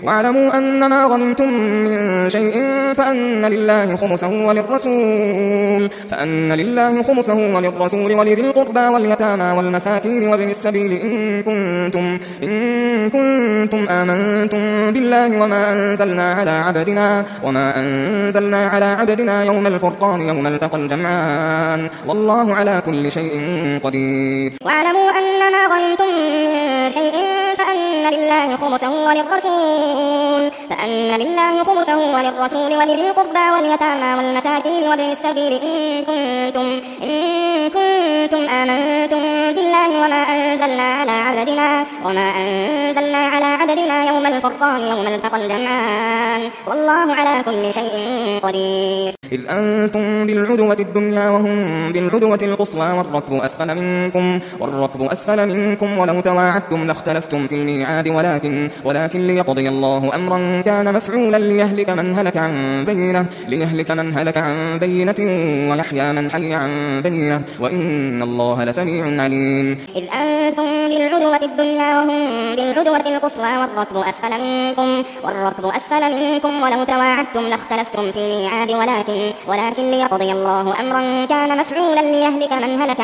واعلموا أنما غنمتم من شيء فأن لله خمسه وللرسول ولذي القربى واليتامى والمساكين وابن السبيل إن كنتم آمنتم بالله وما أنزلنا على عبدنا يوم الفرقان يوم التقى الجمعان والله على كل شيء قدير. واعلموا أنما غنمتم من شيء فأن لله خمسه وللرسول ولذي القربى واليتامى والمساكين وابن السبيل إن كنتم آمنتم بالله وما أنزلنا على عبدنا يوم الفرقان يوم التقى الجمعان والله على كل شيء قدير. إذ أنتم بالعدوة الدنيا وهم بالعدوة القصوى والركب أسفل منكم ولو تواعدتم لاختلفتم في الميعاد ولكن ليقضي الله أمرا كان مفعولا ليهلك من هلك عن بينة ويحيى من حي عن بينة وإن الله لسميع عليم. إذ أنتم بالعدوة الدنيا وهم بالعدوة القصوى والركب أسفل منكم ولو تواعدتم لاختلفتم في الميعاد ولكن ليقضي الله أمرا كان مفعولا ليهلك من هلك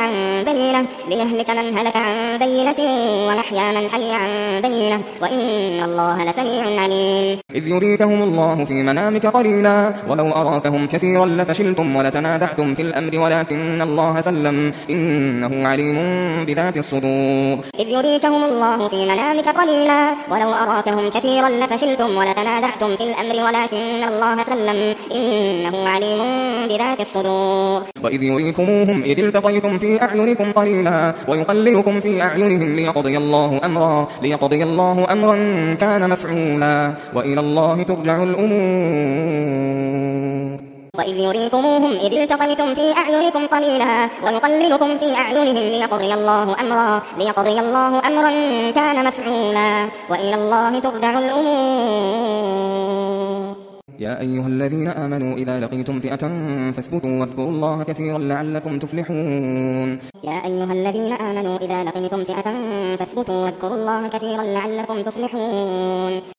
عن بينة ويحيى من حي عن بينة وإن الله لسميع عليم. إذ يريكهم الله في منامك قليلا ولو أراكهم كثيرا لفشلتم ولتنازعتم في الأمر ولكن الله سلم إنه عليم بذات الصدور. إذ يريكهم الله في منامك قليلا ولو أراكهم كثيرا لفشلتم ولتنازعتم في الأمر ولكن الله سلم إنه عليم بذات الصدور. وإذ يريكموهم إذ التقيتم في أعينكم قليلا ويقللكم في أعينهم ليقضي الله أمرا كان مفعولا وإلى الله ترجع الأمور. وإذ يريكموهم إذ التقيتم في أعينكم قليلا ويقللكم في أعينهم ليقضي الله أمرا كان مفعولا وإلى الله ترجع الأمور. يا أيها الذين آمنوا إذا لقيتم فئة فاثبتوا واذكروا الله كثيرا لعلكم تفلحون. يا أيها الذين آمنوا إذا لقيتم فئة فاثبتوا واذكروا الله كثيرا لعلكم تفلحون.